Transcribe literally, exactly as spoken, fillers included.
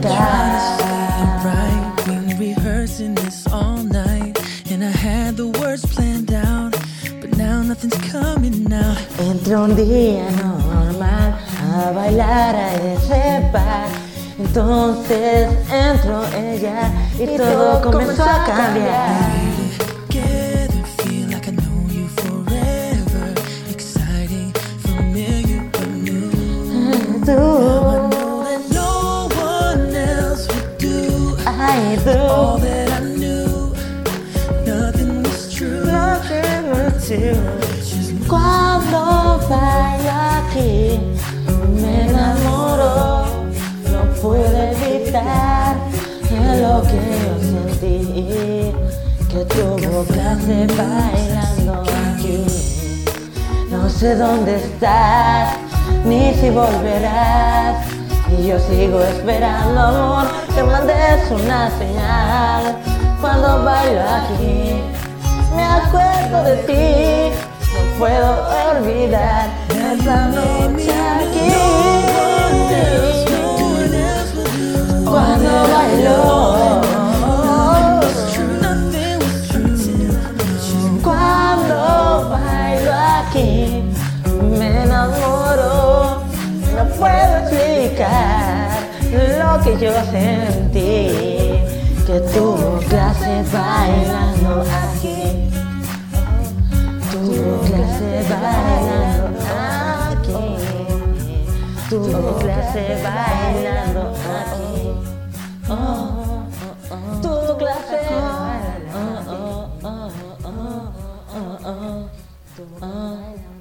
Right, been rehearsing this all night, and I had the words planned out, but now nothing's coming out. Entré un día normal a bailar a ese bar. Entonces entró ella y todo comenzó a cambiar. Together, feel like I know you forever. Exciting, familiar, but new. Tú, Now I know that no one else would do I do. all that I knew. Nothing was true. Nothing was true. Cuando bailo aquí me enamoro, no puedo evitar lo que yo sentí, que tuvo clase bailando aquí. No sé dónde estás, ni si volverás, y yo sigo esperando, amor, que mandes una señal. Cuando bailo aquí me acuerdo de ti, no puedo olvidar esa noche aquí. Cuando bailo, cuando bailo aquí me enamoro, no puedo explicar lo que yo sentí, que tuvo clase bailando aquí. Tuvo clase bailando aquí. Tuvo clase bailando aquí. Oh, oh, oh. Tuvo clase bailando aquí. Oh, oh, oh, oh, oh, oh.